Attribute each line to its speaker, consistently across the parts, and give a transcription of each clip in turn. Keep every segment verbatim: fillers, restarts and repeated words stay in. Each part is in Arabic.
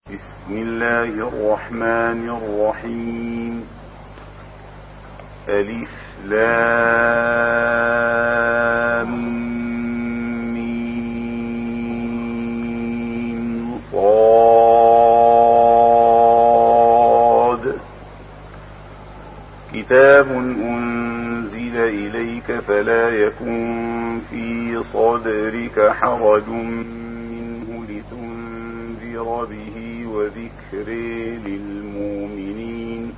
Speaker 1: بسم الله الرحمن الرحيم. ألف لام ميم صاد. كتاب أنزل إليك فلا يكن في صدرك حرج منه لتنذر به وذكر للمؤمنين.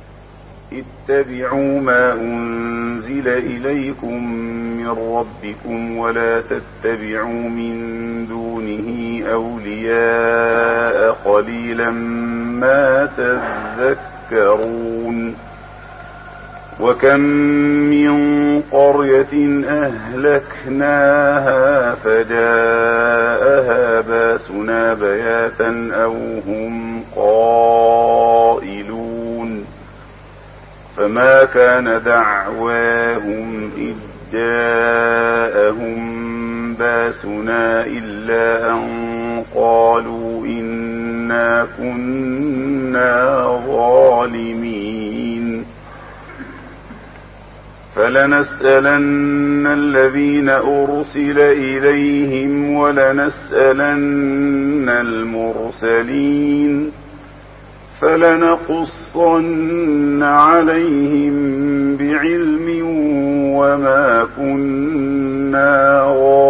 Speaker 1: اتبعوا ما أنزل إليكم من ربكم ولا تتبعوا من دونه أولياء قليلا ما تذكرون. وكم من قرية أهلكناها فجاءها باسنا بياتا أو هم قائلون. فما كان دعواهم إذ جاءهم باسنا إلا أن قالوا إنا كنا ظالمين. فلنسألن الذين أرسل إليهم ولنسألن المرسلين. فلنقصن عليهم بعلم وما كنا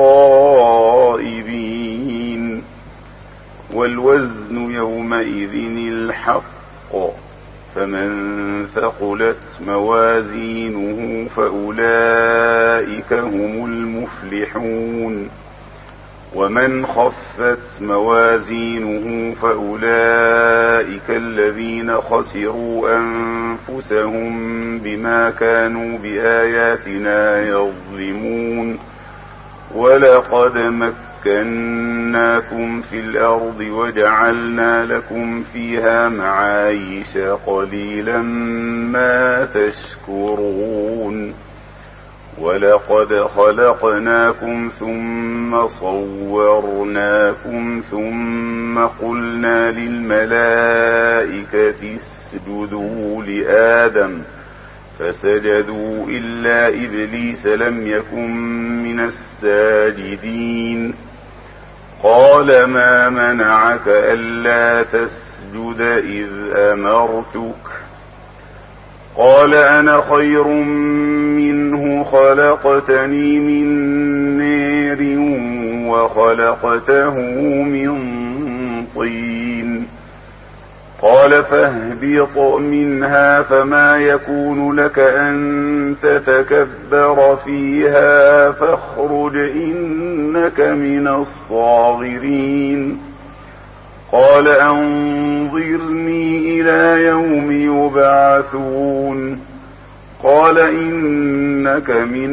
Speaker 1: غائبين. والوزن يومئذ الحق. فمن ثقلت موازينه فأولئك هم المفلحون. ومن خفت موازينه فأولئك الذين خسروا أنفسهم بما كانوا بآياتنا يظلمون. ولقد مكناكم في الأرض وجعلنا لكم فيها معايش قليلا ما تشكرون. ولقد خلقناكم ثم صورناكم ثم قلنا للملائكة اسجدوا لآدم فسجدوا إلا إبليس لم يكن من الساجدين. قال ما منعك ألا تسجد إذ أمرتك؟ قال أنا خير منه خلقتني من نار وخلقته من طين. قال فاهبط منها فما يكون لك أن تتكبر فيها فاخرج إنك من الصاغرين. قال أنظرني إلى يوم يبعثون. قال إنك من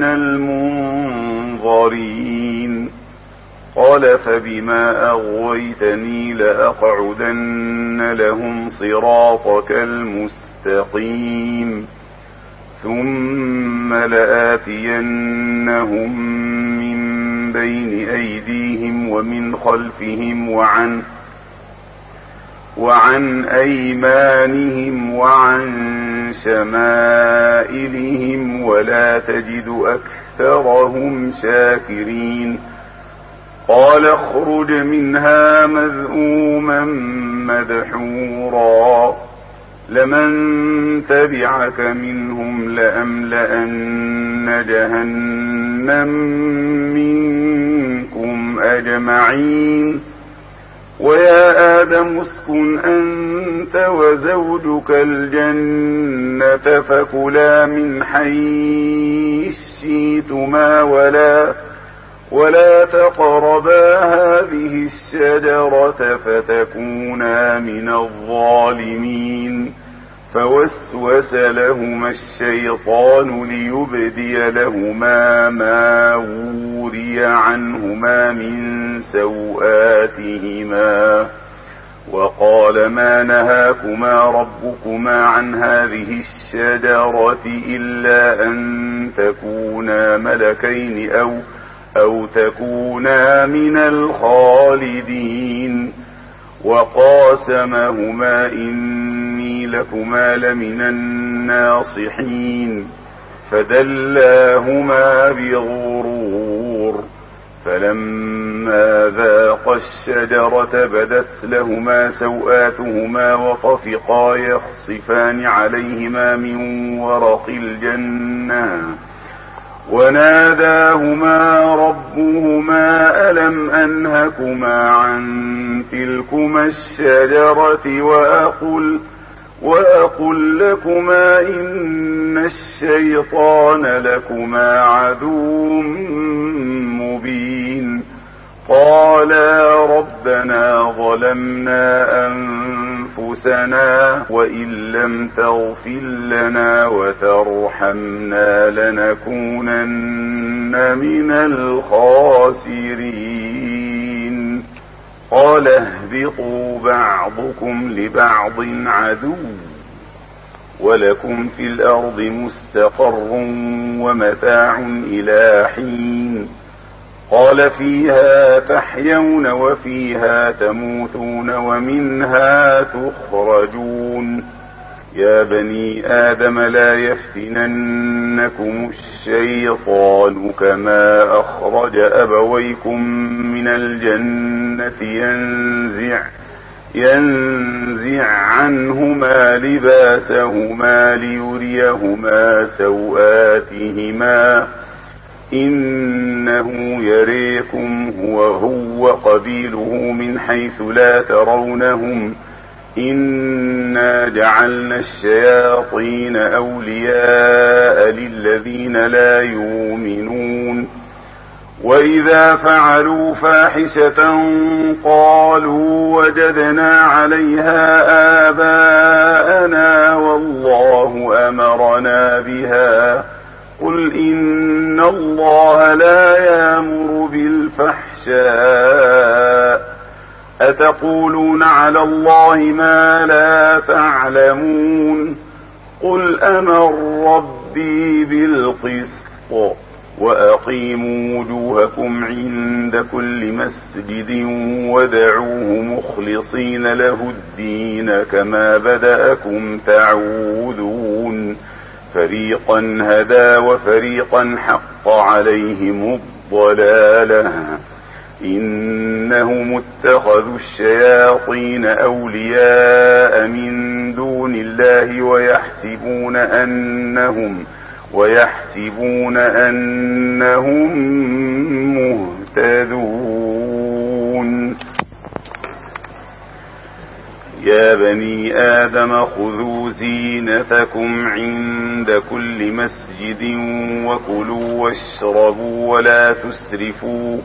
Speaker 1: المنظرين. قال فبما أغويتني لأقعدن لهم صراطك المستقيم ثم لآتينهم من بين أيديهم ومن خلفهم وعن وعن أيمانهم وعن شمائلهم ولا تجد أكثرهم شاكرين. قال اخرج منها مذءوما مدحورا لمن تبعك منهم لأملأن جهنم منكم أجمعين. ويا آدم اسكن أنت وزوجك الجنة فكلا من حيث شئتما ولا ولا تقربا هذه الشجرة فتكونا من الظالمين. فوسوس لهما الشيطان ليبدي لهما ما وري عنهما من سوآتهما وقال ما نهاكما ربكما عن هذه الشجرة إلا أن تكونا ملكين أو أو تكونا من الخالدين. وقاسمهما إني لكما لمن الناصحين فدلاهما بغرور فلما ذاقا الشجرة بدت لهما سوآتهما وطفقا يخصفان عليهما من ورق الجنة وناداهما ربهما ألم أنهكما عن تلكما الشجرة وأقل, وأقل لكما إن الشيطان لكما عدو مبين قالا ربنا ظلمنا أنفسنا وإن لم تغفر لنا وترحمنا لنكونن من الخاسرين قال اهبطوا بعضكم لبعض عدو ولكم في الأرض مستقر ومتاع إلى حين قال فيها تحيون وفيها تموتون ومنها تخرجون يا بني آدم لا يفتننكم الشيطان كما أخرج أبويكم من الجنة ينزع ينزع عنهما لباسهما ليريهما سوآتهما إنه يريكم هو هو قبيله من حيث لا ترونهم إنا جعلنا الشياطين أولياء للذين لا يؤمنون وإذا فعلوا فاحشة قالوا وجدنا عليها آباءنا والله أمرنا بها قل إن الله لا يأمر بالفحشاء أتقولون على الله ما لا تعلمون قل أمر ربي بالقسط وأقيموا وجوهكم عند كل مسجد ودعوه مخلصين له الدين كما بدأكم تعودون فريقا هدى وفريقا حق عليهم الضلالة إنهم اتخذوا الشياطين أولياء من دون الله ويحسبون أنهم ويحسبون أنهم مهتدون يا بني آدم خذوا زينتكم عند كل مسجد وكلوا واشربوا ولا تسرفوا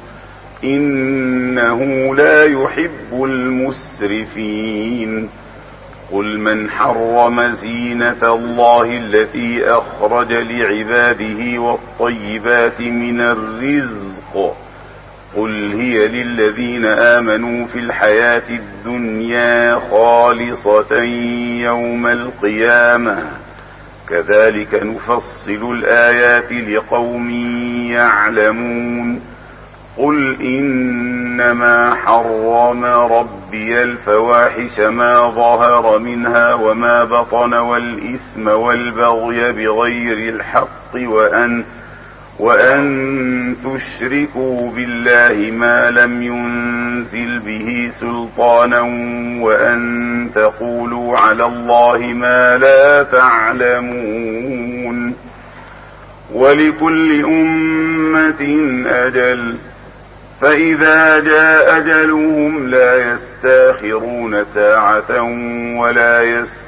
Speaker 1: إنه لا يحب المسرفين قل من حرم زينة الله التي أخرج لعباده والطيبات من الرزق قل هي للذين آمنوا في الحياة الدنيا خالصة يوم القيامة كذلك نفصل الآيات لقوم يعلمون قل إنما حرم ربي الفواحش ما ظهر منها وما بطن والإثم والبغي بغير الحق وأن وأن تشركوا بالله ما لم ينزل به سلطانا وأن تقولوا على الله ما لا تعلمون ولكل أمة أجل فإذا جاء أجلهم لا يستاخرون ساعة ولا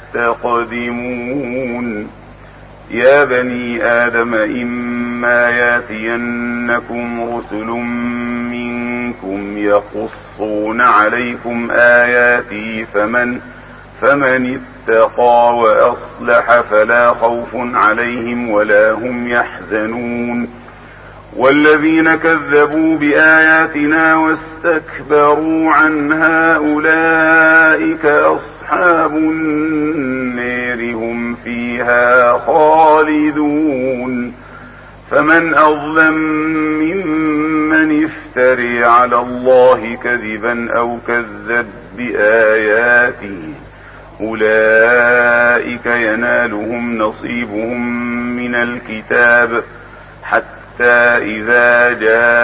Speaker 1: يستقدمون يا بني آدم إما ياتينكم رسل منكم يقصون عليكم آياتي فمن فمن اتقى وأصلح فلا خوف عليهم ولا هم يحزنون والذين كذبوا بآياتنا واستكبروا عنها أولئك أصحاب النار هم فيها خالدون فمن أظلم ممن افتري على الله كذبا أو كذب بآياته أولئك ينالهم نصيبهم من الكتاب حتى إذا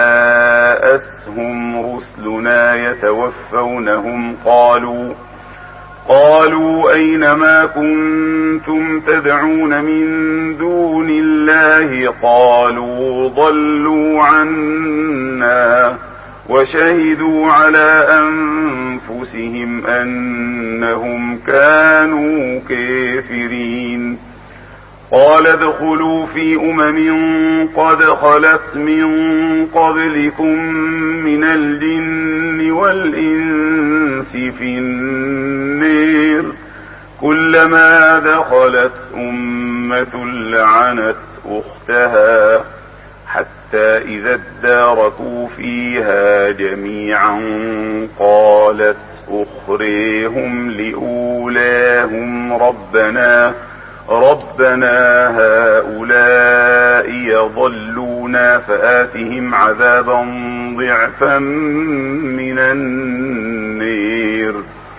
Speaker 1: جاءتهم رسلنا يتوفونهم قالوا قالوا أين ما كنتم تدعون من دون الله قالوا ضلوا عنا وشهدوا على أنفسهم أنهم كانوا كافرين قال ادخلوا في أمم قد خلت من قبلكم من الجن والإنس في النير كلما دخلت أمة لعنت أختها حتى إذا اداركوا فيها جميعا قالت أخريهم لأولاهم ربنا ربنا هؤلاء يضلونا فآتهم عذابا ضعفا من النير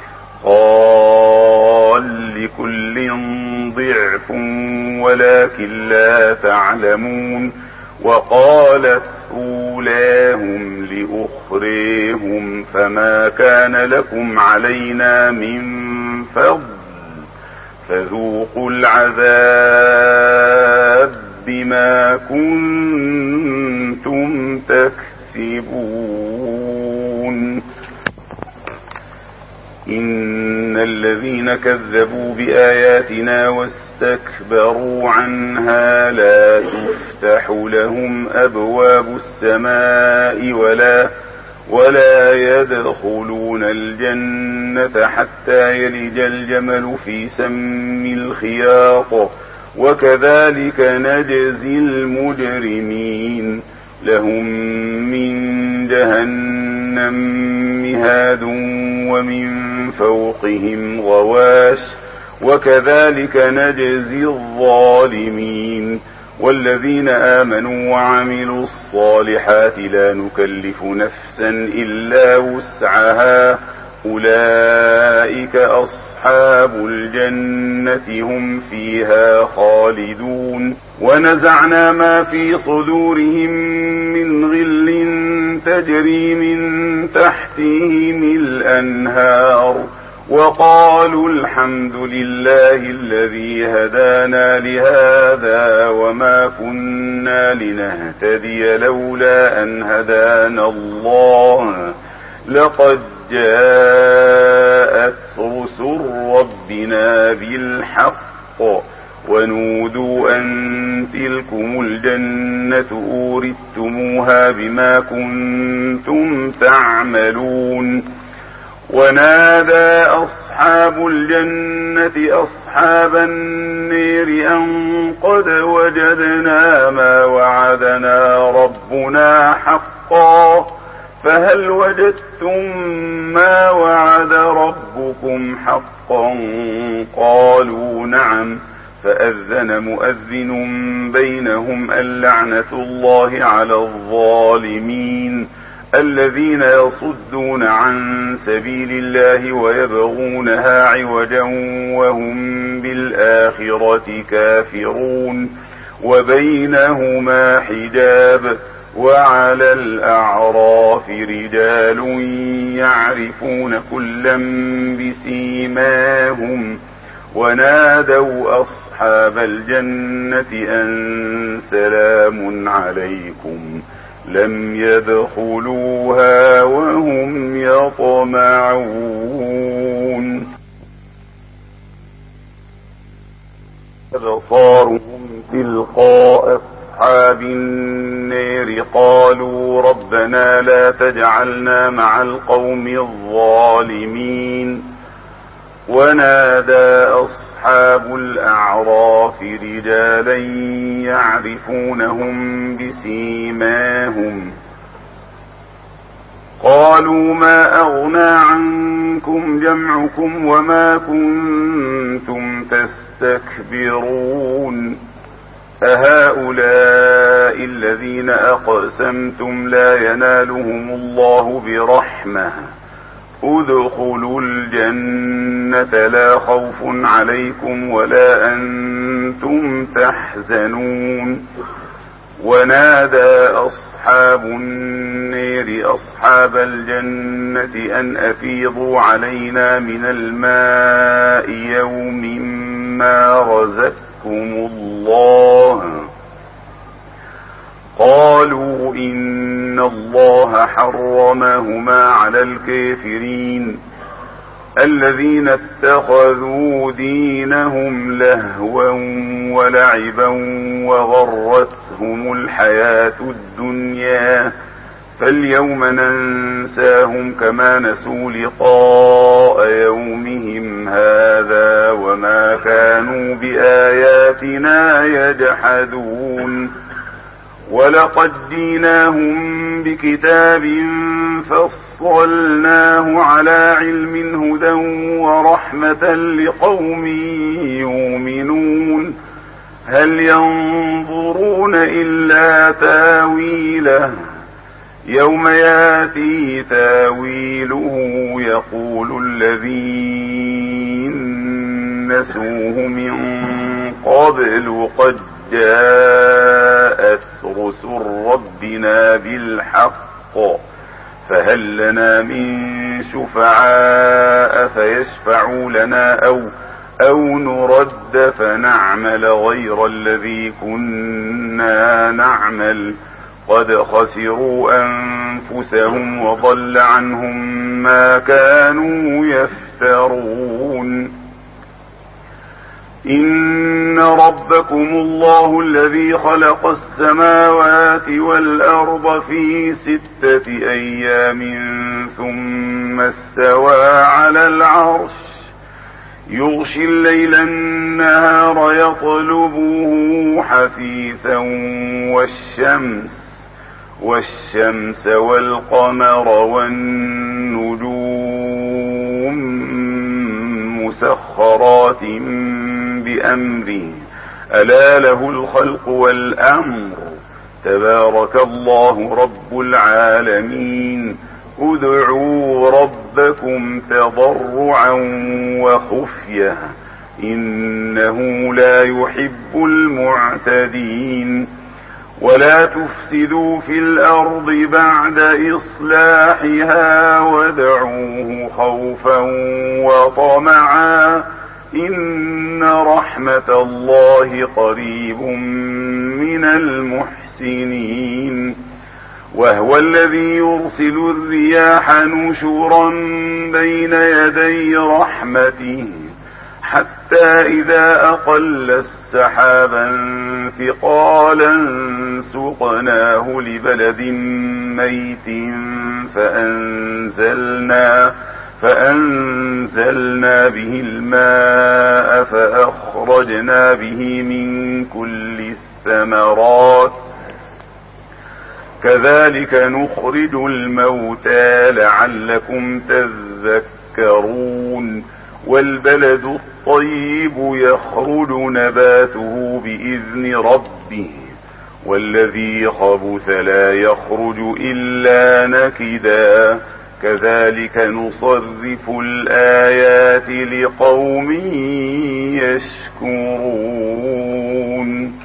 Speaker 1: قال لكل ضعف ولكن لا تعلمون وقالت أولاهم لأخريهم فما كان لكم علينا من فضل فذوقوا العذاب بما كنتم تكسبون إن الذين كذبوا بآياتنا واستكبروا عنها لا تفتح لهم أبواب السماء ولا ولا يدخلون الجنة حتى يلج الجمل في سم الخياط وكذلك نجزي المجرمين لهم من جهنم مهاد ومن فوقهم غواش وكذلك نجزي الظالمين والذين آمنوا وعملوا الصالحات لا نكلف نفسا إلا وسعها أولئك أصحاب الجنة هم فيها خالدون ونزعنا ما في صدورهم من غل تجري من تحتهم الأنهار وقالوا الحمد لله الذي هدانا لهذا وما كنا لنهتدي لولا أن هدانا الله لقد جاءت رسل ربنا بالحق ونودوا أن تلكم الجنة أورثتموها بما كنتم تعملون ونادى أصحاب الجنة أصحاب النير أن قد وجدنا ما وعدنا ربنا حقا فهل وجدتم ما وعد ربكم حقا قالوا نعم فأذن مؤذن بينهم اللعنة الله على الظالمين الذين يصدون عن سبيل الله ويبغونها عوجا وهم بالآخرة كافرون وبينهما حجاب وعلى الأعراف رجال يعرفون كلا بسيماهم ونادوا أصحاب الجنة أن سلام عليكم لم يدخلوها وهم يطمعون أبصارهم تلقاء أصحاب النار قالوا ربنا لا تجعلنا مع القوم الظالمين ونادى أصحاب الأعراف رجالا يعرفونهم بسيماهم قالوا ما أغنى عنكم جمعكم وما كنتم تستكبرون أهؤلاء الذين أقسمتم لا ينالهم الله برحمة ادخلوا الجنة لا خوف عليكم ولا أنتم تحزنون. ونادى أصحاب النير أصحاب الجنة أن أفيضوا علينا من الماء يوم ما رزقكم الله. قالوا إن الله حرمهما على الكافرين الذين اتخذوا دينهم لهوا ولعبا وغرتهم الحياة الدنيا فاليوم ننساهم كما نسوا لقاء يومهم هذا وما كانوا بآياتنا يجحدون. ولقد جئناهم بكتاب فصلناه على علم هدى ورحمة لقوم يؤمنون. هل ينظرون إلا تاويله يوم ياتي تاويله يقول الذين نسوه من قبل قد جاءت رسل ربنا بالحق فهل لنا من شفعاء فيشفعوا لنا أو, أو نرد فنعمل غير الذي كنا نعمل قد خسروا أنفسهم وضل عنهم ما كانوا يفترون. إن ربكم الله الذي خلق السماوات والأرض في ستة أيام ثم استوى على العرش يغشي الليل النهار يطلبه حثيثا والشمس والشمس والقمر والنجوم مسخرات بأمره ألا له الخلق والأمر تبارك الله رب العالمين. ادعوا ربكم تضرعا وخفية إنه لا يحب المعتدين. ولا تفسدوا في الأرض بعد إصلاحها وادعوه خوفا وطمعا إن رحمة الله قريب من المحسنين. وهو الذي يرسل الرياح نشرا بين يدي رحمته حتى إذا أقل السحابا ثقالا سقناه لبلد ميت فأنزلنا فأنزلنا به الماء فأخرجنا به من كل الثمرات كذلك نخرج الموتى لعلكم تذكرون. والبلد الطيب يخرج نباته بإذن ربه والذي خبث لا يخرج إلا نكدا كذلك نصرف الآيات لقوم يشكرون.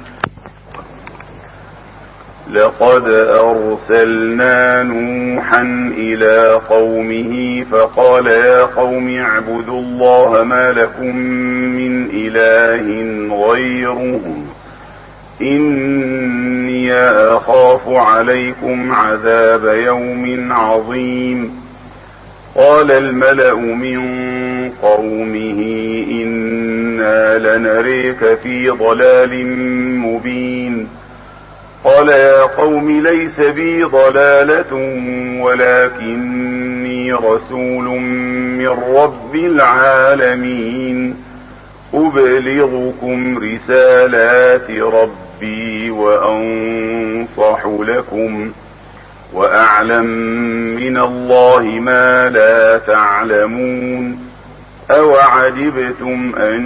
Speaker 1: لقد أرسلنا نوحا إلى قومه فقال يا قوم اعبدوا الله ما لكم من إله غيره إني أخاف عليكم عذاب يوم عظيم. قال الملأ من قومه إنا لنريك في ضلال مبين. قال يا قوم ليس بي ضلالة ولكني رسول من رب العالمين أبلغكم رسالات ربي وأنصح لكم وأعلم من الله ما لا تعلمون. أوعجبتم أن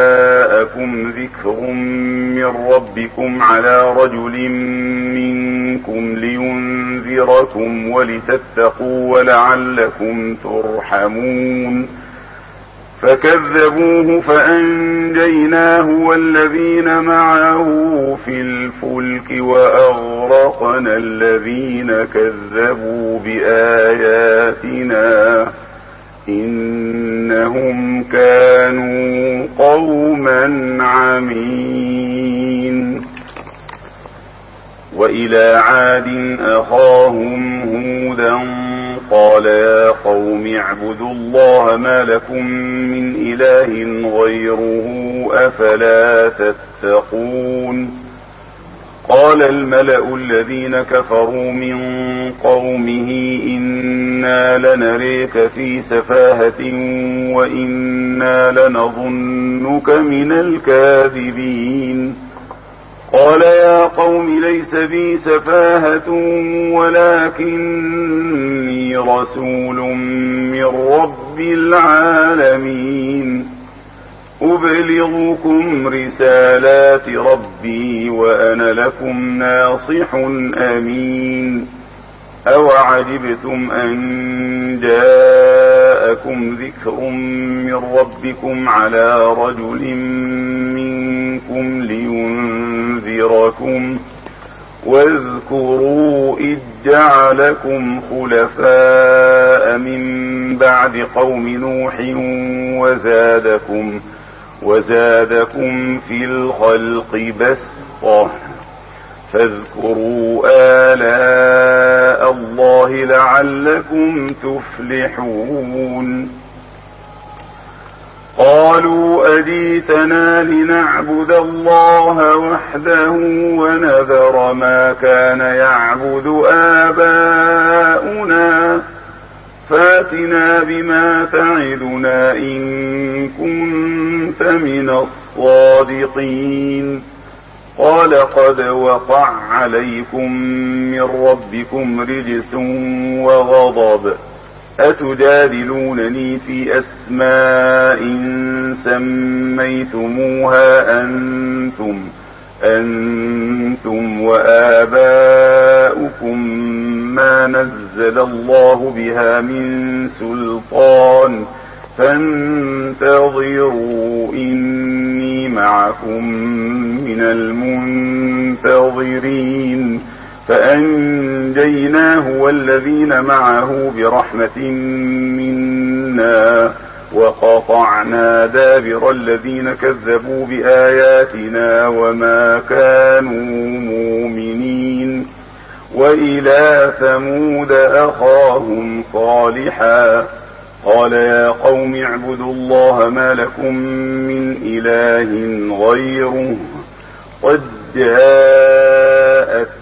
Speaker 1: جاءكم ذكر من ربكم على رجل منكم منكم لينذركم ولتتقوا ولعلكم ترحمون فكذبوه فأنجيناه والذين معه في الفلك وأغرقنا الذين كذبوا بآياتنا إنهم كانوا قوما عمين. وإلى عاد أخاهم هودا قال يا قوم اعبدوا الله ما لكم من إله غيره أفلا تتقون. قال الملأ الذين كفروا من قومه إنا لنريك في سفاهة وإنا لنظنك من الكاذبين. قال يا قوم ليس بي سفاهة ولكني رسول من رب العالمين أبلغكم رسالات ربي وأنا لكم ناصح أمين. أوعجبتم أن جاءكم ذكر من ربكم على رجل منكم لينذركم واذكروا إذ جعلكم خلفاء من بعد قوم نوح وزادكم وزادكم في الخلق بسطة فاذكروا آلاء الله لعلكم تفلحون. قالوا أجيتنا لنعبد الله وحده ونذر ما كان يعبد آباؤنا فاتنا بما تعدنا إن كنت من الصادقين. قال قد وقع عليكم من ربكم رجس وغضب أتجادلونني في أسماء سميتموها أنتم أنتم وآباؤكم ما نزل الله بها من سلطان فانتظروا إني معكم من المنتظرين. فأنجيناه والذين معه برحمة منا وقطعنا دابر الذين كذبوا بآياتنا وما كانوا مؤمنين. وإلى ثمود أخاهم صالحا قال يا قوم اعبدوا الله ما لكم من إله غيره قد جاءتكم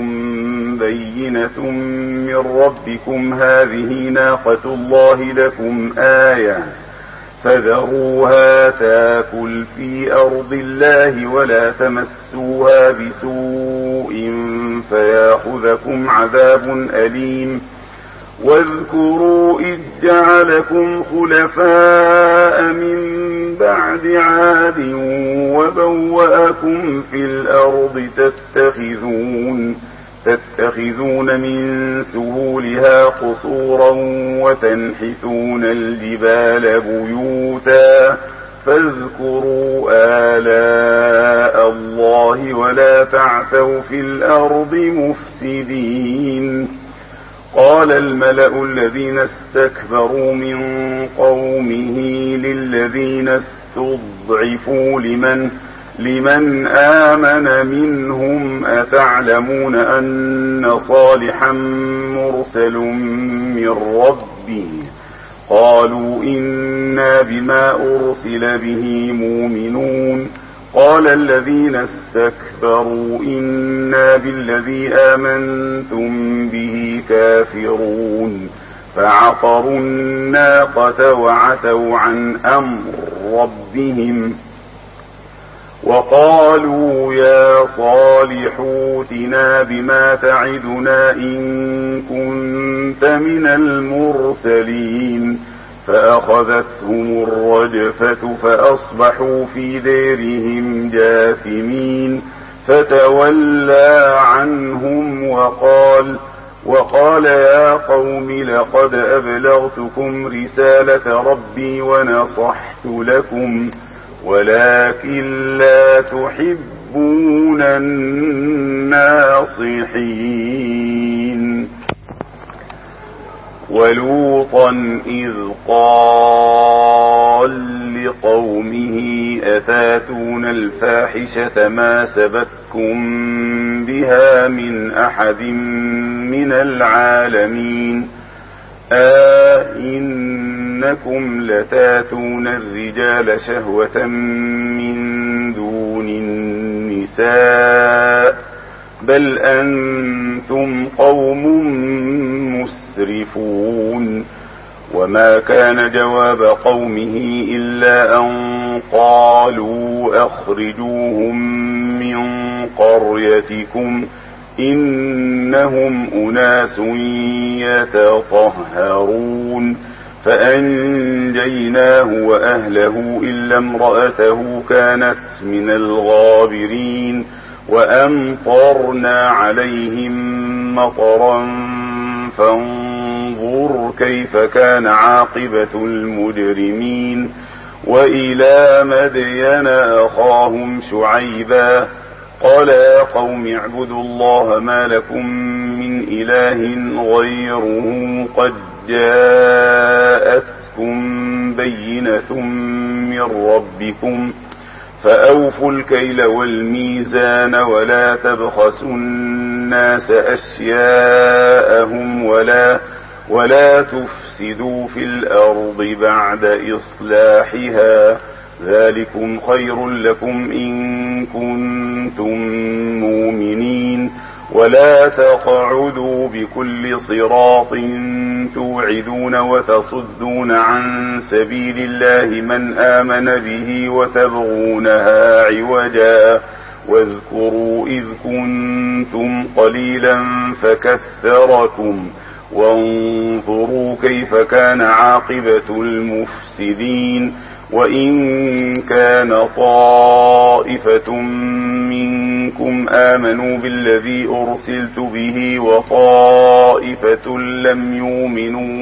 Speaker 1: بينة من ربكم هذه ناقة الله لكم آية فذروها تاكل في أرض الله ولا تمسوها بسوء فيأخذكم عذاب أليم. واذكروا إذ جعلكم خلفاء من بعد عاد وبوأكم في الأرض تتخذون تتخذون من سهولها قصورا وتنحتون الجبال بيوتا فاذكروا آلاء الله ولا تعثوا في الأرض مفسدين. قال الملأ الذين استكبروا من قومه للذين استضعفوا لمن لمن آمن منهم أتعلمون أن صالحا مرسل من ربه قالوا إنا بما أرسل به مؤمنون. قال الذين استكبروا إنا بالذي آمنتم به كافرون فعقروا الناقة وعتوا عن أمر ربهم وقالوا يا صالح ائتنا بما تعدنا إن كنت من المرسلين. فأخذتهم الرجفة فأصبحوا في ديرهم جاثمين. فتولى عنهم وقال وقال يا قوم لقد أبلغتكم رسالة ربي ونصحت لكم ولكن لا تحبون الناصحين. ولوطا إذ قال لقومه أتاتون الفاحشة ما سبقكم بها من أحد من العالمين أئنكم لتاتون الرجال شهوة من دون النساء بل أنتم قوم مسرفون. وما كان جواب قومه إلا أن قالوا أخرجوهم من قريتكم إنهم أناس يتطهرون. فأنجيناه وأهله إلا امرأته كانت من الغابرين وأمطرنا عليهم مطرا فانظر كيف كان عاقبة المجرمين. وإلى مدين أخاهم شعيبا قال يا قوم اعبدوا الله ما لكم من إله غيره قد جاءتكم بينة من ربكم فأوفوا الكيل والميزان ولا تبخسوا الناس أشياءهم ولا ولا تفسدوا في الأرض بعد إصلاحها ذلكم خير لكم إن كنتم مؤمنين. ولا تقعدوا بكل صراط توعدون وتصدون عن سبيل الله من آمن به وتبغونها عوجا واذكروا إذ كنتم قليلا فكثركم وانظروا كيف كان عاقبة المفسدين. وإن كان طائفة منكم آمنوا بالذي أرسلت به وطائفة لم يؤمنوا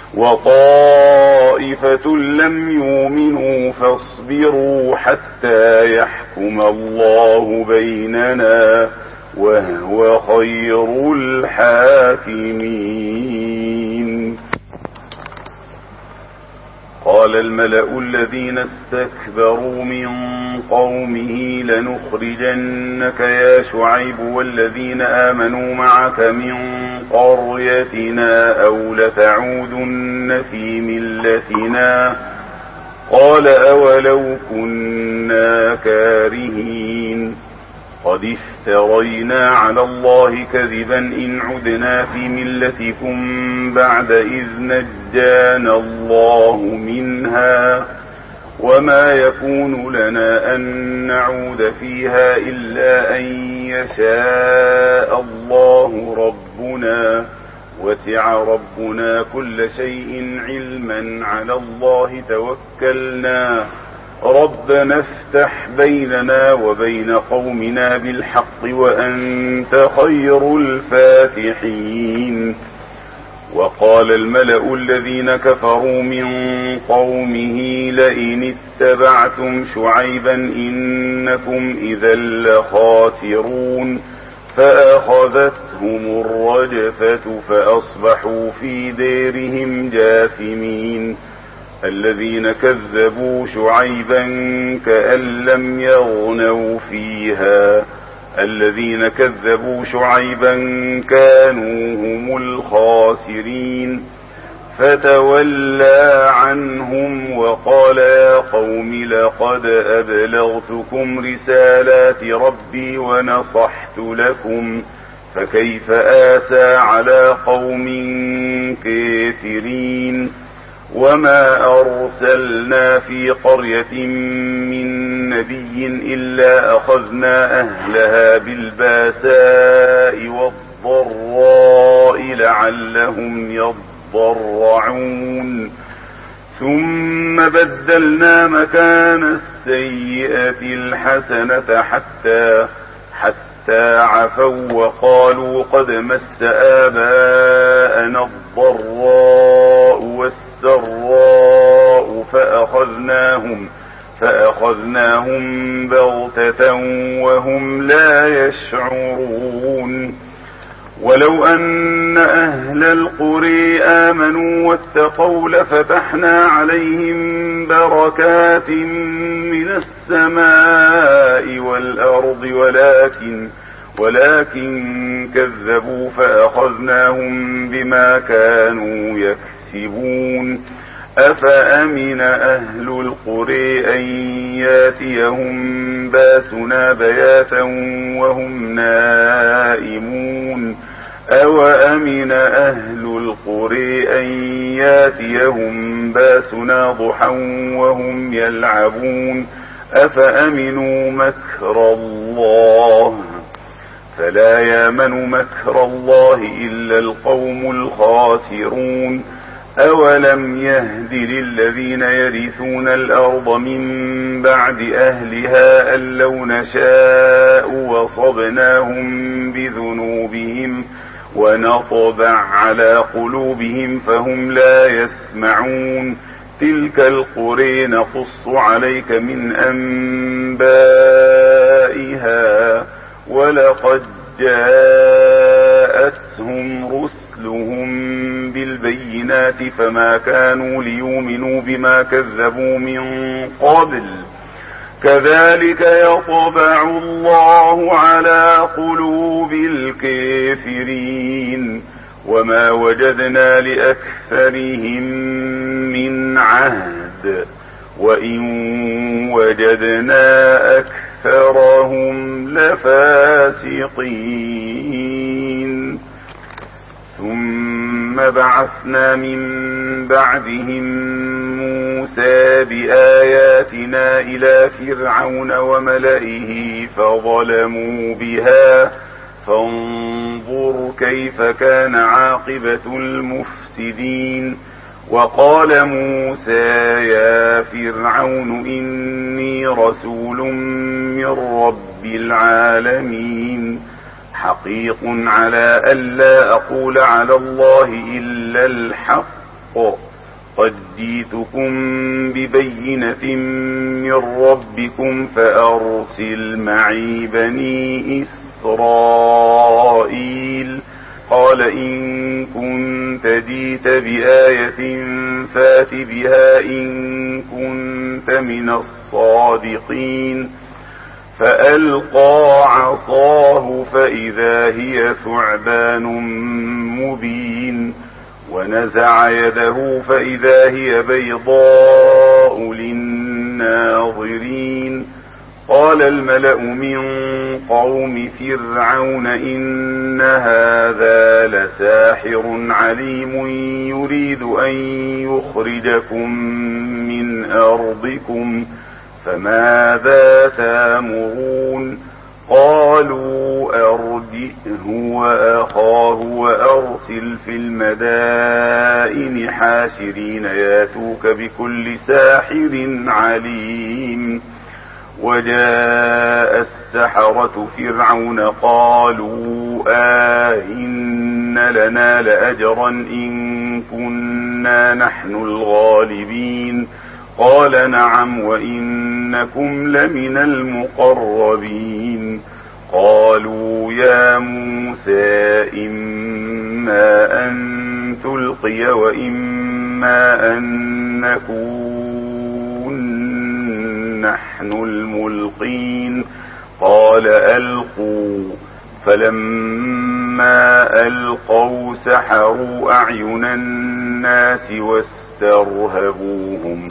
Speaker 1: وطائفة لم يؤمنوا فاصبروا حتى يحكم الله بيننا وهو خير الحاكمين. قال الملأ الذين استكبروا من قومه لنخرجنك يا شعيب والذين آمنوا معك من قريتنا أو لتعودن في ملتنا قال أولو كنا كارهين قد افترينا على الله كذبا إن عدنا في ملتكم بعد إذ نجانا الله منها وما يكون لنا أن نعود فيها إلا أن يشاء الله ربنا وسع ربنا كل شيء علما على الله توكلنا ربنا افتح بيننا وبين قومنا بالحق وأنت خير الفاتحين. وقال الملأ الذين كفروا من قومه لئن اتبعتم شعيبا إنكم إذا لخاسرون فأخذتهم الرجفة فأصبحوا في ديرهم جاثمين. الذين كذبوا شعيبا كأن لم يغنوا فيها الذين كذبوا شعيبا كانوا هم الخاسرين. فتولى عنهم وقال يا قوم لقد أبلغتكم رسالات ربي ونصحت لكم فكيف آسى على قوم كافرين. وما أرسلنا في قرية من نبي إلا أخذنا أهلها بالباساء والضراء لعلهم يضرعون ثم بدلنا مكان السيئة الحسنة حتى حتى عفوا وقالوا قد مس آباءنا الضراء والسراء فأخذناهم فأخذناهم بغتة وهم لا يشعرون ولو أن أهل القرى آمنوا واتقوا لفتحنا عليهم بركات من السماء والأرض ولكن ولكن كذبوا فأخذناهم بما كانوا يكسبون أفأمن أهل القرى أن ياتيهم باسنا بياتا وهم نائمون أوأمن أهل القرى أن ياتيهم باسنا ضحى وهم يلعبون أفأمنوا مكر الله فلا يامن مكر الله إلا القوم الخاسرون أولم يهد للذين يرثون الأرض من بعد أهلها أن لو نشاء وصبناهم بذنوبهم ونطبع على قلوبهم فهم لا يسمعون تلك القرى نقص عليك من أنبائها ولقد جاءتهم رسلهم بالبينات فما كانوا ليؤمنوا بما كذبوا من قبل كذلك يطبع الله على قلوب الكافرين وما وجدنا لأكثرهم من عهد وإن وجدنا أكثرهم لفاسقين ثم بعثنا من بعدهم موسى بآياتنا إلى فرعون وملئه فظلموا بها فانظر كيف كان عاقبة المفسدين وقال موسى يا فرعون إني رسول من رب العالمين حقيق على ألا أقول على الله إلا الحق قد جئتكم ببينة من ربكم فأرسل معي بني إسرائيل قال إن كنت جئت بآية فات بها إن كنت من الصادقين فألقى عصاه فإذا هي ثعبان مبين ونزع يده فإذا هي بيضاء للناظرين قال الملأ من قوم فرعون إن هذا لساحر عليم يريد أن يخرجكم من أرضكم فماذا تأمرون قالوا أرجئه وأخاه وأرسل في المدائن حاشرين ياتوك بكل ساحر عليم وجاء السحرة فرعون قالوا آه إن لنا لأجرا إن كنا نحن الغالبين قال نعم وإنكم لمن المقربين قالوا يا موسى إما أن تلقي وإما أن نكون نحن الملقين قال ألقوا فلما ألقوا سحروا أعين الناس واسترهبوهم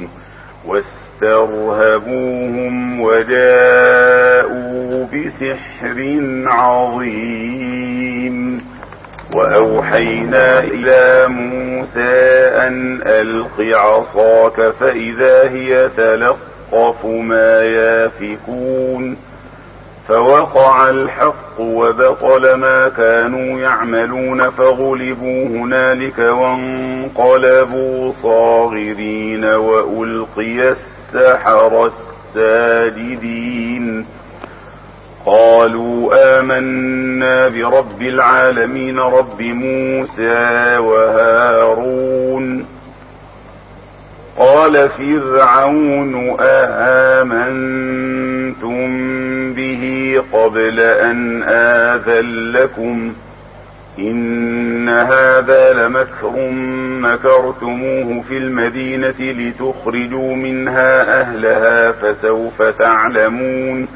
Speaker 1: واسترهبوهم وجاءوا بسحر عظيم وأوحينا إلى موسى أن ألق عصاك فإذا هي تلقف ما يافكون فوقع الحق وبطل ما كانوا يعملون فغلبوا هنالك وانقلبوا صاغرين وألقي السحرة الساجدين قالوا آمنا برب العالمين رب موسى وهارون. قال فرعون آمنتم به قبل أن آذن لكم إن هذا لمكر مكرتموه في المدينة لتخرجوا منها أهلها فسوف تعلمون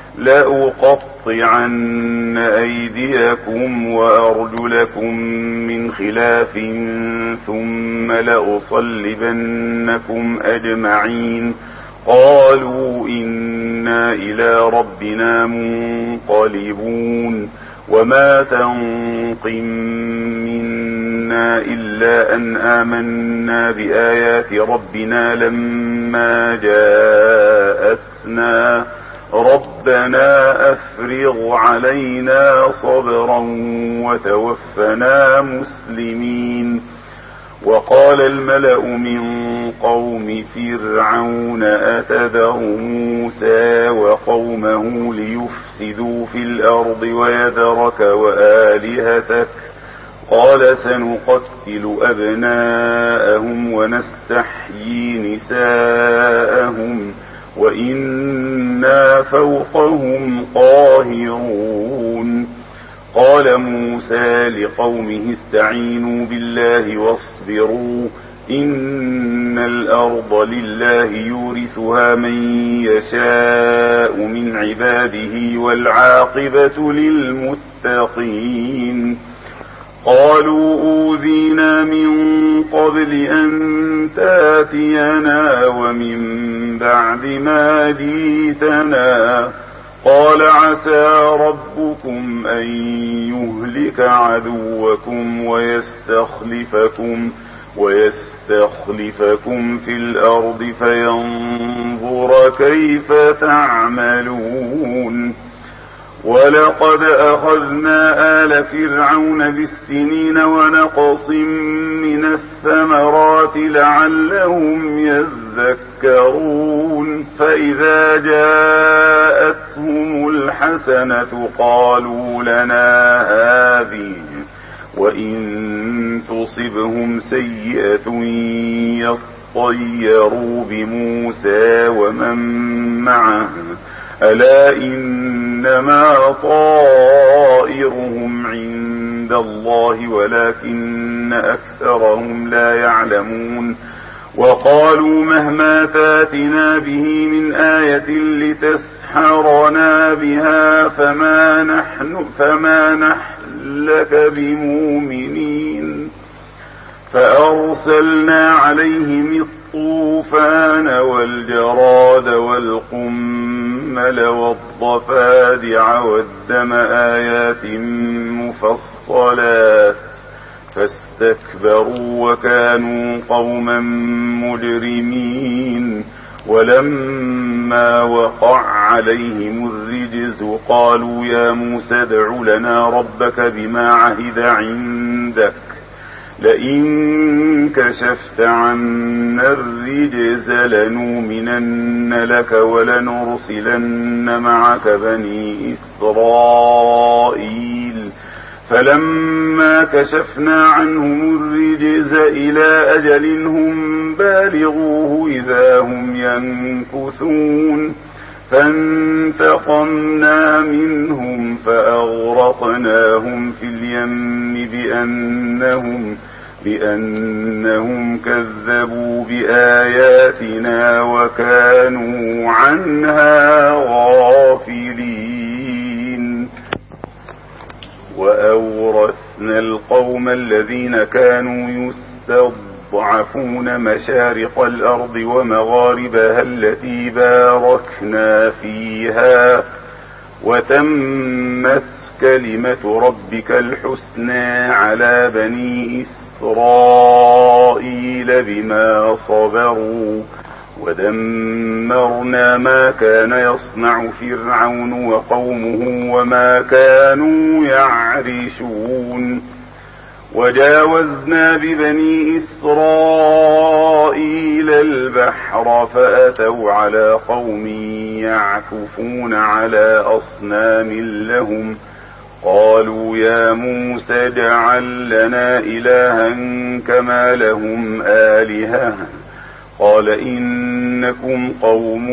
Speaker 1: لأقطعن أيديكم وأرجلكم من خلاف ثم لأصلبنكم أجمعين. قالوا إنا إلى ربنا منقلبون. وما تنقم منا إلا أن آمنا بآيات ربنا لما جاءتنا ربنا أفرغ علينا صبرا وتوفنا مسلمين. وقال الملأ من قوم فرعون أتذر موسى وقومه ليفسدوا في الأرض ويذرك وآلهتك قال سنقتل أبناءهم ونستحيي نساءهم وإنا فوقهم قاهرون. قال موسى لقومه استعينوا بالله واصبروا إن الأرض لله يورثها من يشاء من عباده والعاقبة للمتقين. قالوا أوذينا من قبل أن تاتينا ومن بعد ما جئتنا قال عسى ربكم أن يهلك عدوكم ويستخلفكم ويستخلفكم في الأرض فينظر كيف تعملون. ولقد أخذنا آل فرعون بالسنين ونقص من الثمرات لعلهم يذكرون. فإذا جاءتهم الحسنة قالوا لنا هذه وإن تصبهم سيئة يطيروا بموسى ومن معه ألا إنما طائرهم عند الله ولكن أكثرهم لا يعلمون. وقالوا مهما تاتنا به من آية لتسحرنا بها فما نحن, فما نحن لك بمؤمنين. فأرسلنا عليهم الطوفان والجراد والقمل والضفادع والدم آيات مفصلات فاستكبروا وكانوا قوما مجرمين. ولما وقع عليهم الرجز قالوا يا موسى ادع لنا ربك بما عهد عندك لئن كشفت عنا الرجز لنؤمنن لك ولنرسلن معك بني إسرائيل. فلما كشفنا عنهم الرجز إلى أجل هم بالغوه إذا هم ينكثون. فانتقمنا منهم فأغرقناهم في اليم بأنهم, بأنهم كذبوا بآياتنا وكانوا عنها غافلين. وأورثنا القوم الذين كانوا يستضعفون مشارق الأرض ومغاربها التي باركنا فيها وتمت كلمة ربك الحسنى على بني إسرائيل بما صبروا ودمرنا ما كان يصنع فرعون وقومه وما كانوا يعرشون. وجاوزنا ببني إسرائيل البحر فأتوا على قوم يعكفون على أصنام لهم قالوا يا موسى اجعل لنا إلها كما لهم آلهة قال إنكم قوم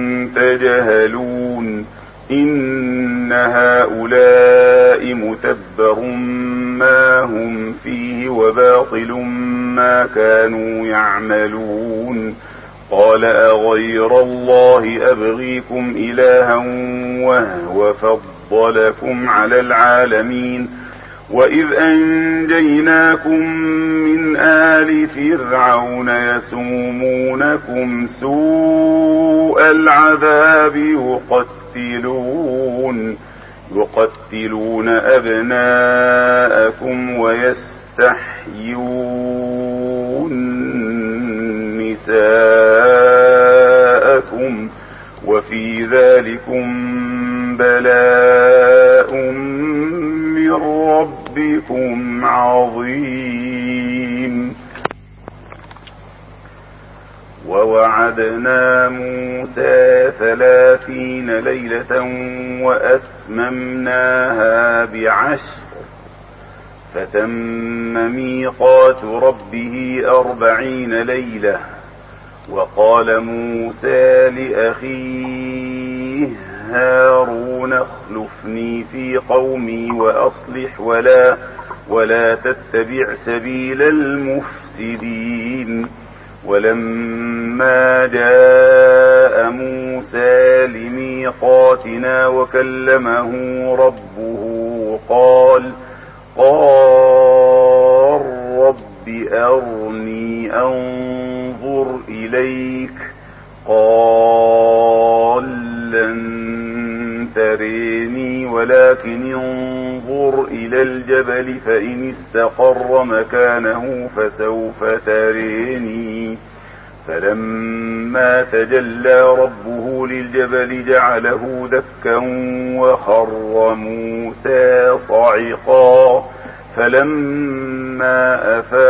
Speaker 1: تجهلون إن هؤلاء متبر ما هم فيه وباطل ما كانوا يعملون قال أغير الله أبغيكم إلها وهو فضلكم على العالمين وإذ أنجيناكم من آل فرعون يسومونكم سوء العذاب يقتلون يقتلون أبناءكم ويستحيون نساءكم وفي ذلكم بلاء من ربكم عظيم. ووعدنا موسى ثلاثين ليلة وأتممناها بعشر فتم ميقات ربه أربعين ليلة وقال موسى لأخيه هارون اخلفني في قومي وأصلح ولا ولا تتبع سبيل المفسدين ولما جاء موسى لميقاتنا وكلمه ربه قال قال رب أرني أنظر إليك قال لن تريني ولكن انظر إلى الجبل فإن استقر مكانه فسوف تريني فلما تجلى ربه للجبل جعله دكا وخر موسى صعقا فلما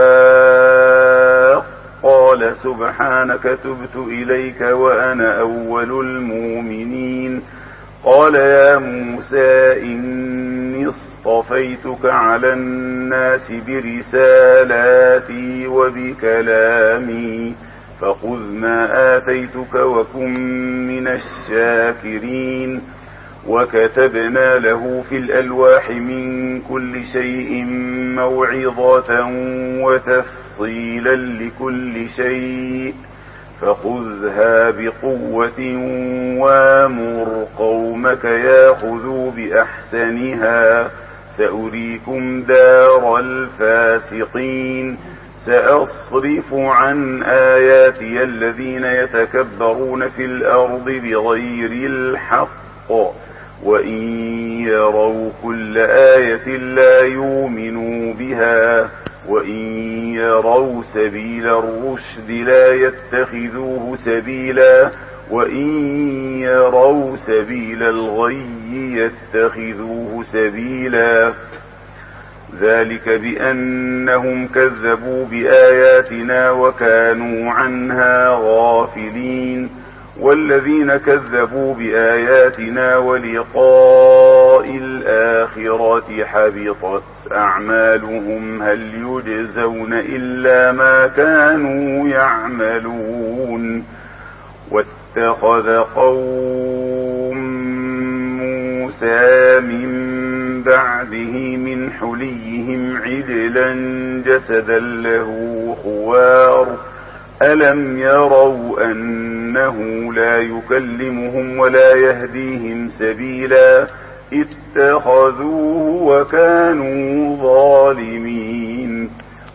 Speaker 1: أفاق قال سبحانك تبت إليك وأنا أول المؤمنين قال يا موسى إني اصطفيتك على الناس برسالاتي وبكلامي فخذ ما آتيتك وكن من الشاكرين وكتبنا له في الألواح من كل شيء موعظة وتفصيلا لكل شيء فخذها بقوة وامر قومك ياخذوا بأحسنها سأريكم دار الفاسقين سأصرف عن آياتي الذين يتكبرون في الأرض بغير الحق وإن يروا كل آية لا يؤمنوا بها وإن يروا سبيل الرشد لا يتخذوه سبيلا وإن يروا سبيل الغي يتخذوه سبيلا ذلك بأنهم كذبوا بآياتنا وكانوا عنها غافلين والذين كذبوا بآياتنا ولقاء الآخرة حبطت أعمالهم هل يجزون إلا ما كانوا يعملون واتخذ قوم موسى من بعده من حليهم عجلا جسدا له خوار ألم يروا أنه لا يكلمهم ولا يهديهم سبيلا اتخذوه وكانوا ظالمين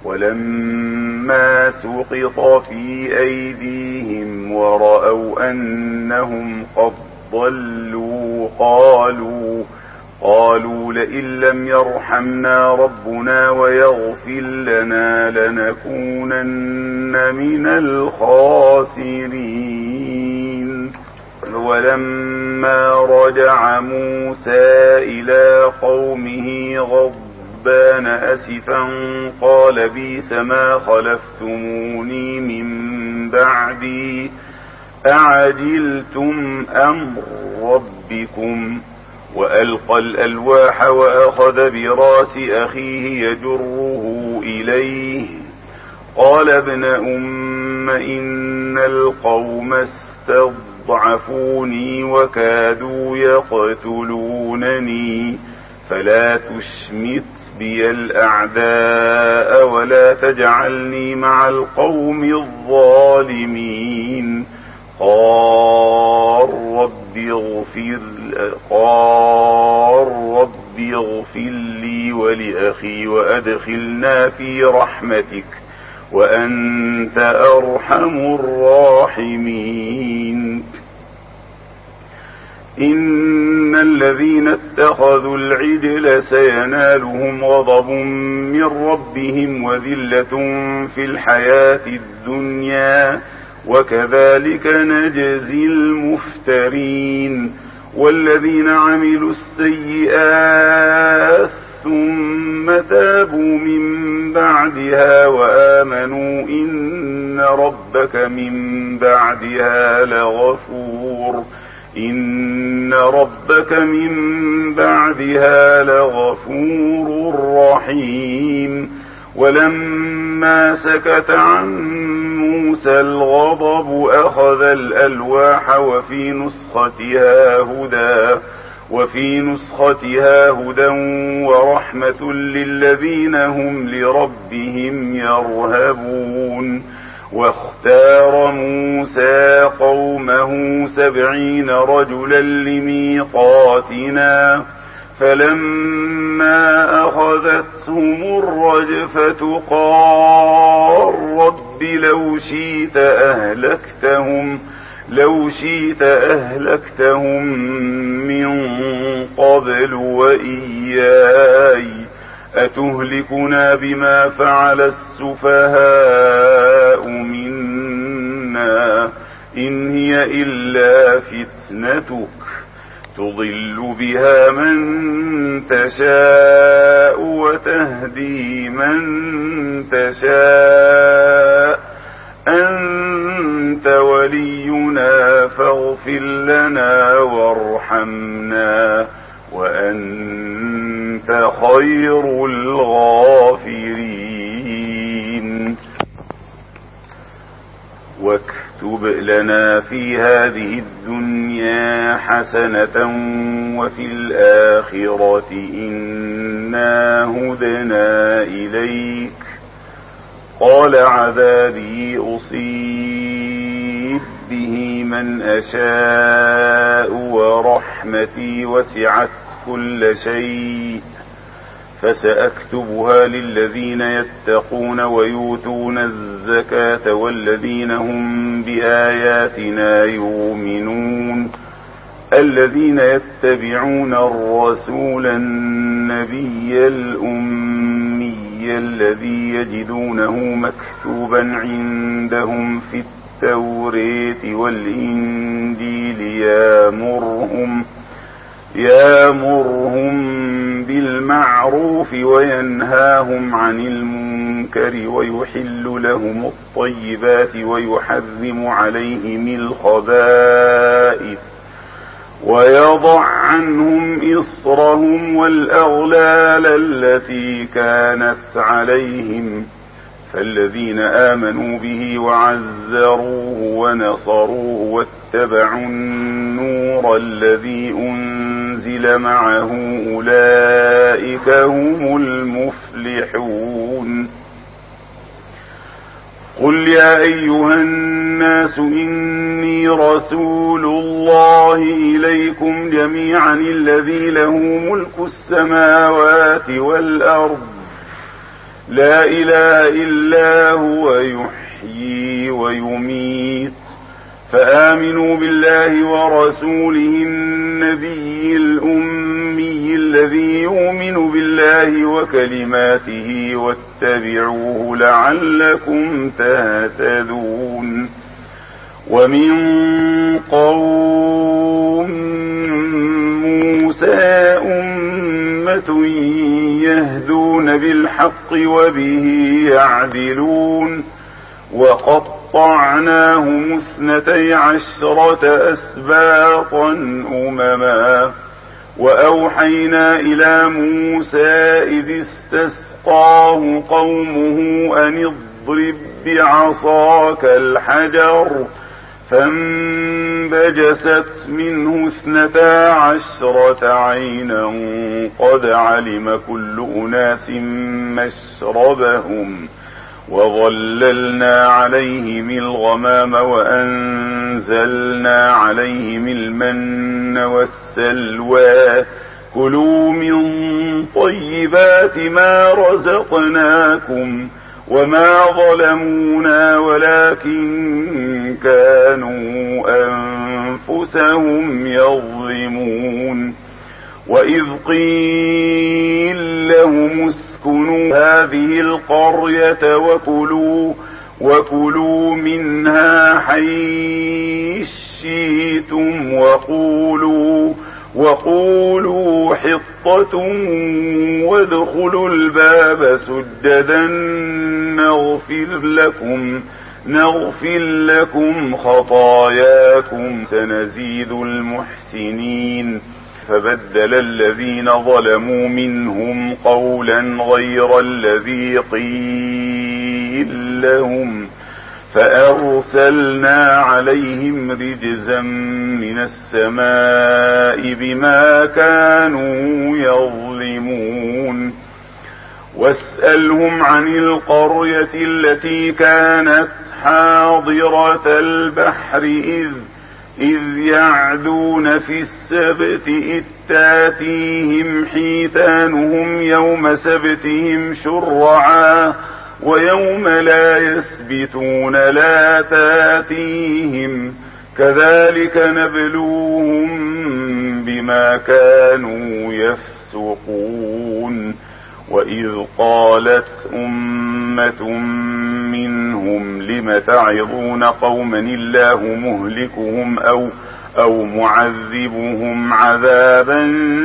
Speaker 1: ولما سقط في أيديهم ورأوا أنهم قد ضلوا قالوا قالوا لئن لم يرحمنا ربنا ويغفر لنا لنكونن من الخاسرين ولما رجع موسى إلى قومه غضبان غضبان أسفا قال بئس ما خلفتموني من بعدي أعجلتم أمر ربكم وألقى الألواح وأخذ براس أخيه يجره إليه قال ابن أم إن القوم استضعفوني وكادوا يقتلونني فلا تشمت بي الأعداء ولا تجعلني مع القوم الظالمين قال رب اغفر قال رب اغفر لي ولأخي وأدخلنا في رحمتك وأنت أرحم الراحمين إن الذين اتخذوا العجل سينالهم غضب من ربهم وذلة في الحياة الدنيا وكذلك نجزي المفترين والذين عملوا السيئات ثم تابوا من بعدها وآمنوا إن ربك من بعدها لغفور إن ربك من بعدها لغفور رحيم ولما سكت عن موسى الغضب أخذ الألواح وفي نسختها هدى وفي نسختها هدى ورحمة للذين هم لربهم يرهبون واختار موسى قومه سبعين رجلا لميقاتنا فلما أخذتهم الرجفة قال رب لو شئت أهلكتهم لو شئت أهلكتهم من قبل وإياي أتهلكنا بما فعل السفهاء منا إن هي إلا فتنتك تضل بها من تشاء وتهدي من تشاء أنت ولينا فاغفر لنا وارحمنا وأنت خير الغافرين واكتب لنا في هذه الدنيا حسنة وفي الآخرة إنا هدنا إليك قال عذابي أصيب به من أشاء ورحمتي وسعت كل شيء فسأكتبها للذين يتقون ويؤتون الزكاة والذين هم بآياتنا يؤمنون الذين يتبعون الرسول النبي الأمي الذي يجدونه مكتوبا عندهم في التوراة والإنجيل يأمرهم يأمرهم بالمعروف وينهاهم عن المنكر ويحل لهم الطيبات ويحرم عليهم الخبائث ويضع عنهم إصرهم والأغلال التي كانت عليهم فالذين آمنوا به وعزروه ونصروه واتبعوا النور الذي أنزل معه أولئك هم المفلحون قل يا أيها الناس إني رسول الله إليكم جميعا الذي له ملك السماوات والأرض لا إله إلا هو يحيي ويميت فآمنوا بالله ورسوله النبي الأمي الذي يؤمن بالله وكلماته واتبعوه لعلكم تهتدون ومن قوم موسى أمة يهدون بالحق وبه يعدلون وقطعناهم اثنتي عشرة أسباطا أمما وأوحينا إلى موسى إذ استسقاه قومه أن اضرب بعصاك الحجر فانبجست منه اثنتا عشرة عينا قد علم كل أناس مشربهم وظللنا عليهم الغمام وأنزلنا عليهم المن والسلوى كلوا من طيبات ما رزقناكم وما ظلمونا ولكن كانوا أنفسهم يظلمون وإذ قيل لهم اسكنوا هذه القرية وكلوا وكلوا منها حيث شئتم وقولوا وقولوا حطة وادخلوا الباب سجدا نغفر لكم نغفر لكم خطاياكم سنزيد المحسنين فبدل الذين ظلموا منهم قولا غير الذي قيل لهم فأرسلنا عليهم رجزا من السماء بما كانوا يظلمون واسألهم عن القرية التي كانت حاضرة البحر إذ إذ يعدون في السبت إذ تاتيهم حيتانهم يوم سبتهم شرعا ويوم لا يسبتون لا تاتيهم كذلك نبلوهم بما كانوا يفسقون وإذ قالت أمة منهم لم تعظون قوما الله مهلكهم أو, أو معذبهم عذابا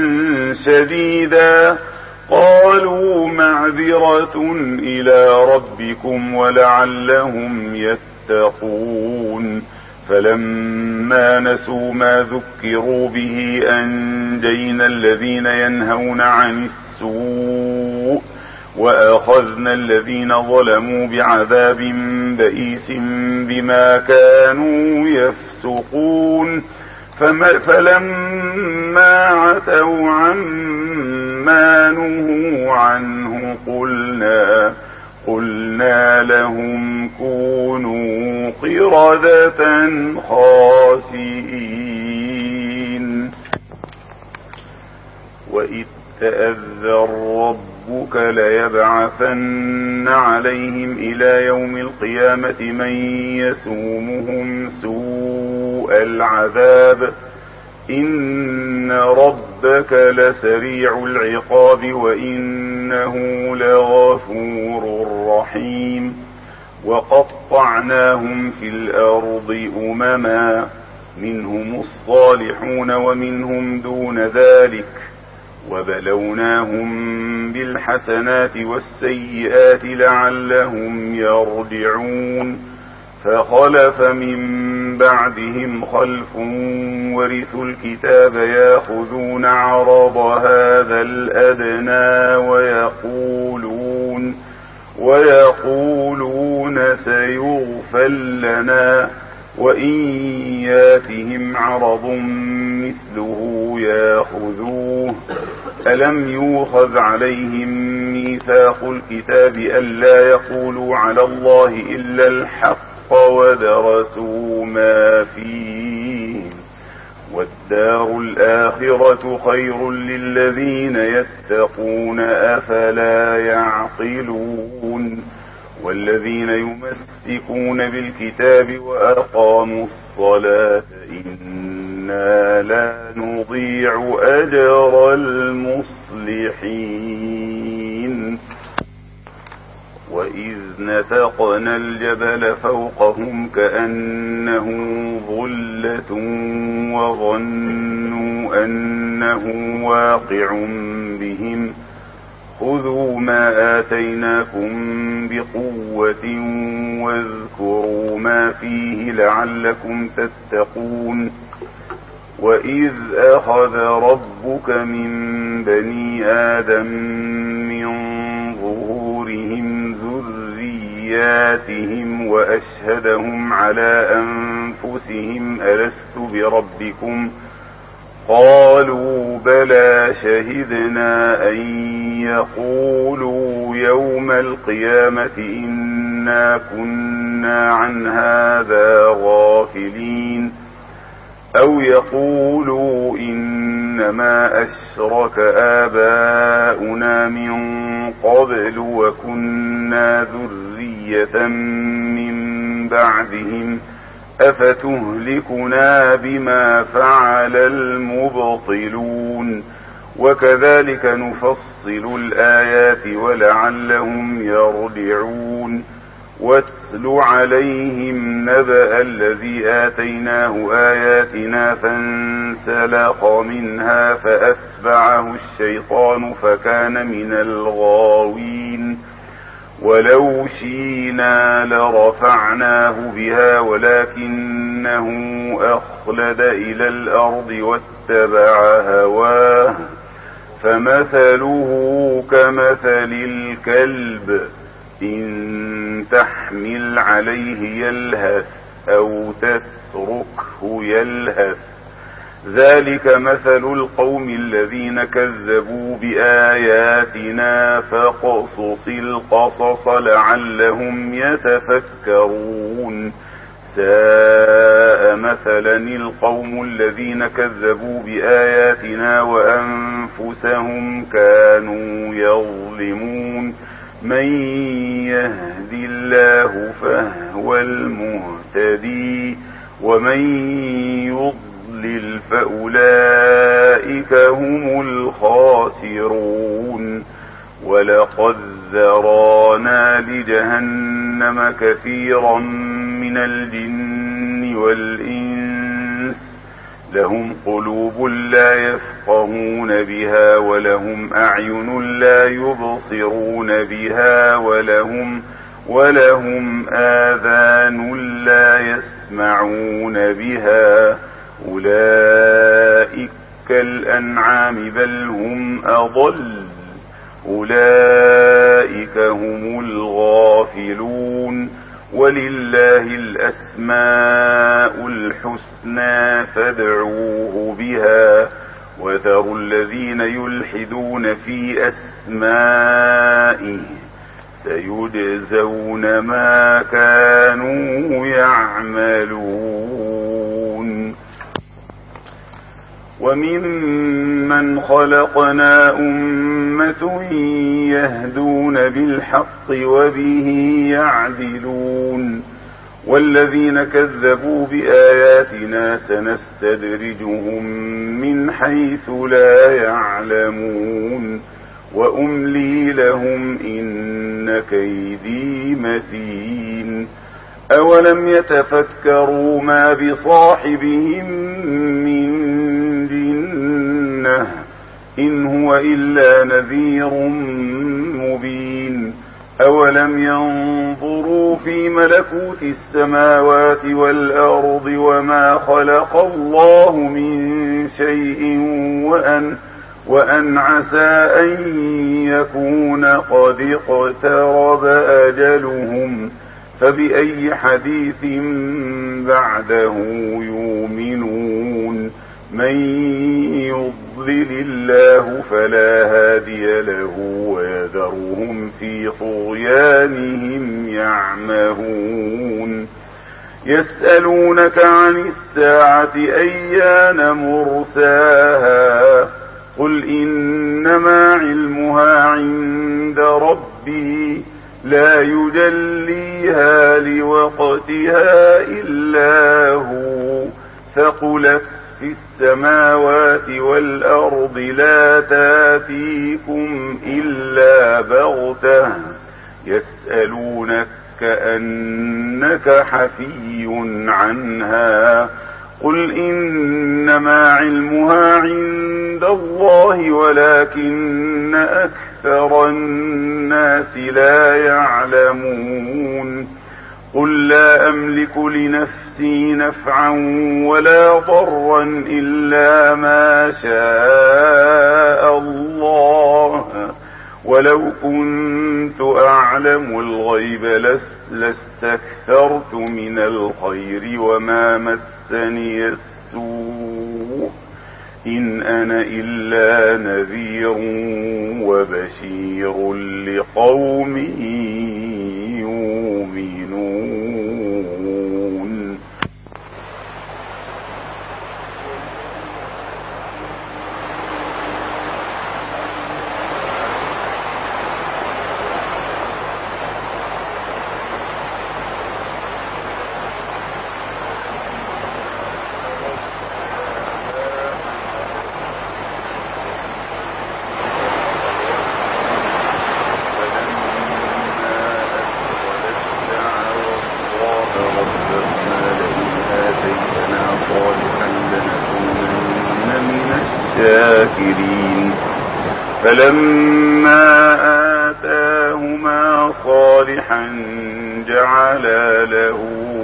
Speaker 1: شديدا قالوا معذرة إلى ربكم ولعلهم يتقون فلما نسوا ما ذكروا به أنجينا الذين ينهون عن السوء وأخذنا الذين ظلموا بعذاب بئيس بما كانوا يفسقون فلما عتوا عما نهوا عنه قلنا قلنا لهم كونوا قردة خاسئين وإذ تأذن ربك ليبعثن عليهم إلى يوم القيامة من يسومهم سوء العذاب إن ربك لسريع العقاب وإنه لغفور رحيم وقطعناهم في الأرض أمما منهم الصالحون ومنهم دون ذلك وبلوناهم بالحسنات والسيئات لعلهم يرجعون فخلف من بعدهم خلف ورثوا الكتاب ياخذون عرض هذا الأدنى ويقولون ويقولون سيغفر لنا وإن ياتهم عرض مثله ياخذوه ألم يؤخذ عليهم ميثاق الكتاب ألا يقولوا على الله إلا الحق ودرسوا ما فيه والدار الآخرة خير للذين يتقون أفلا يعقلون والذين يمسكون بالكتاب وأقاموا الصلاة إنا لا نضيع أجر المصلحين وإذ نتقنا الجبل فوقهم كأنه ظلة وظنوا أنه واقع بهم خذوا ما آتيناكم بقوة واذكروا ما فيه لعلكم تتقون وإذ أخذ ربك من بني آدم من ظهورهم ذرياتهم وأشهدهم على أنفسهم ألست بربكم قالوا بلى شهدنا أن يقولوا يوم القيامة إنا كنا عن هذا غافلين أو يقولوا إنما أشرك آباؤنا من قبل وكنا ذرية من بعدهم أفتهلكنا بما فعل المبطلون وكذلك نفصل الآيات ولعلهم يرجعون واتل عليهم نبأ الذي آتيناه آياتنا فانسلخ منها فأتبعه الشيطان فكان من الغاوين ولو شئنا لرفعناه بها ولكنه أخلد إلى الأرض واتبع هواه فمثله كمثل الكلب إن تحمل عليه يلهث أو تتركه يلهث ذلك مثل القوم الذين كذبوا بآياتنا فاقصص القصص لعلهم يتفكرون ساء مثلا القوم الذين كذبوا بآياتنا وأنفسهم كانوا يظلمون من يهد الله فهو المهتدي ومن يضلل فأولئك هم الخاسرون ولقد ذرانا لجهنم كثيرا من الجن والإنس لهم قلوب لا يفقهون بها ولهم أعين لا يبصرون بها ولهم ولهم آذان لا يسمعون بها أولئك كالأنعام بل هم أضل أولئك هم الغافلون ولله الأسماء الحسنى فادعوه بها وذروا الذين يلحدون في أسمائه سيجزون ما كانوا يعملون وممن خلقنا أمة يهدون بالحق وبه يعدلون والذين كذبوا بآياتنا سنستدرجهم من حيث لا يعلمون وأملي لهم إن كيدي متين أولم يتفكروا ما بصاحبهم من جنة إن هو إلا نذير مبين أولم ينظروا في ملكوت السماوات والأرض وما خلق الله من شيء وأن وأن عسى أن يكون قد اقترب أجلهم فبأي حديث بعده يؤمنون من يضلل الله فلا هادي له ويذرهم في طغيانهم يعمهون يسألونك عن الساعة أيان مرساها قل إنما علمها عند ربي لا يجليها لوقتها إلا هو ثقلت في السماوات والأرض لا تاتيكم إلا بغتة يسألونك كأنك حفي عنها قل إنما علمها عند الله ولكن أكثر الناس لا يعلمون قل لا أملك لنفسي نفعا ولا ضرا إلا ما شاء الله ولو كنت أعلم الغيب لاستكثرت من الخير وما مسني السوء إن أنا إلا نذير وبشير لقوم يؤمنون. فلما آتاهما صالحا جعلا له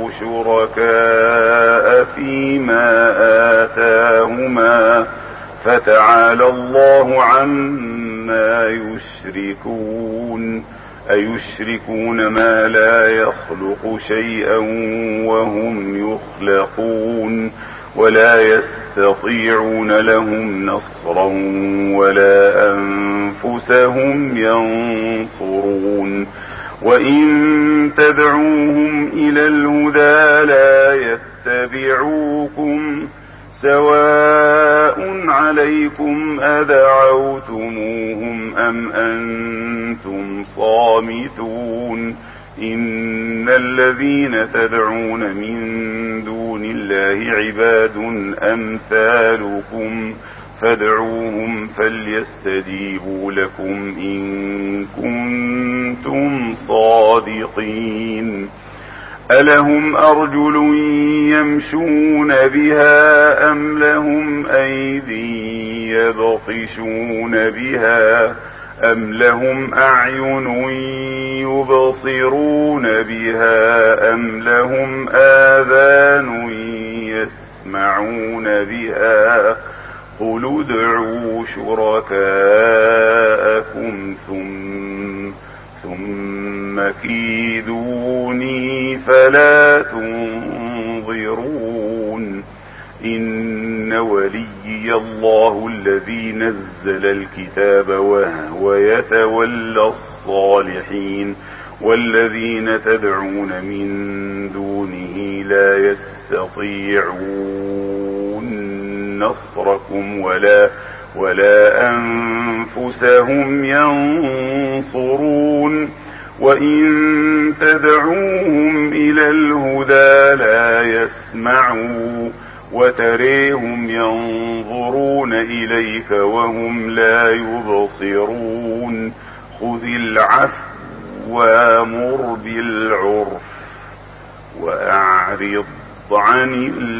Speaker 1: شركاء فيما آتاهما فتعالى الله عما يشركون أيشركون ما لا يخلق شيئا وهم يخلقون ولا يستطيعون لهم نصرا ولا أنفسهم ينصرون وإن تدعوهم إلى الهدى لا يتبعوكم سواء عليكم أدعوتموهم أم أنتم صامتون إن الذين تدعون من دون الله عباد أمثالكم فادعوهم فليستجيبوا لكم إن كنتم صادقين ألهم أرجل يمشون بها أم لهم أيدي يبطشون بها أم لهم أعين يبصرون بها أم لهم آذان يسمعون بها قل ادعوا شركاءكم ثم ثم كيدوني فلا تنظرون إن وليي الله الذي نزل الكتاب وهو يتولى الصالحين والذين تدعون من دونه لا يستطيعون نصركم ولا ولا أنفسهم ينصرون وإن تدعوهم إلى الهدى لا يسمعوا وتريهم ينظرون إليك وهم لا يبصرون خذ العفو وامر بالعرف وأعرض عن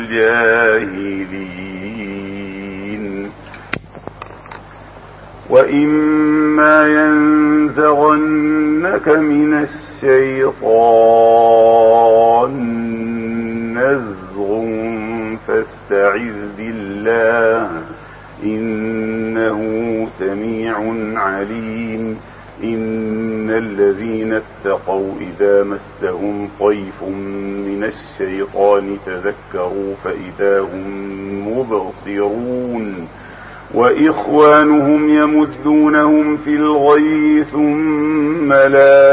Speaker 1: الجاهلين وإما ينزغنك من الشيطان نزغ فاستعذ بالله إنه سميع عليم إن الذين اتقوا إذا مسهم طيف من الشيطان تذكروا فإذا هم مبصرون وإخوانهم يمدونهم في الغي ثم لا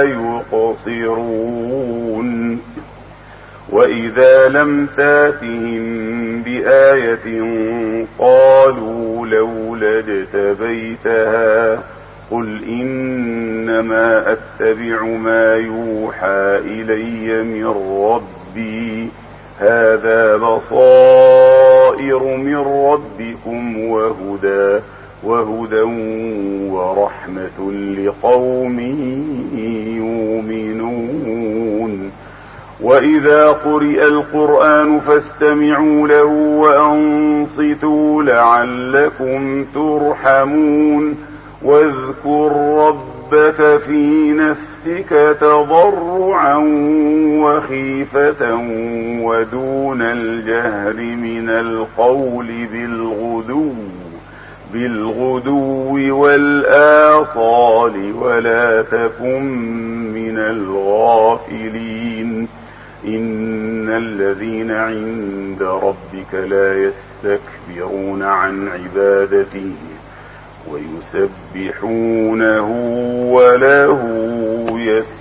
Speaker 1: يقصرون وإذا لم تاتهم بآية قالوا لولا اجتبيتها قل إنما أتبع ما يوحى إلي من ربي هذا بصائر من ربكم وهدى وهدى ورحمة لقوم يؤمنون وإذا قرئ القرآن فاستمعوا له وأنصتوا لعلكم ترحمون واذكر ربك في نفسك تضرعا وخيفة ودون الجهر من القول بالغدو بالغدو والآصال ولا تكن من الغافلين إن الذين عند ربك لا يستكبرون عن عبادته ويسبحونه وله يسبحون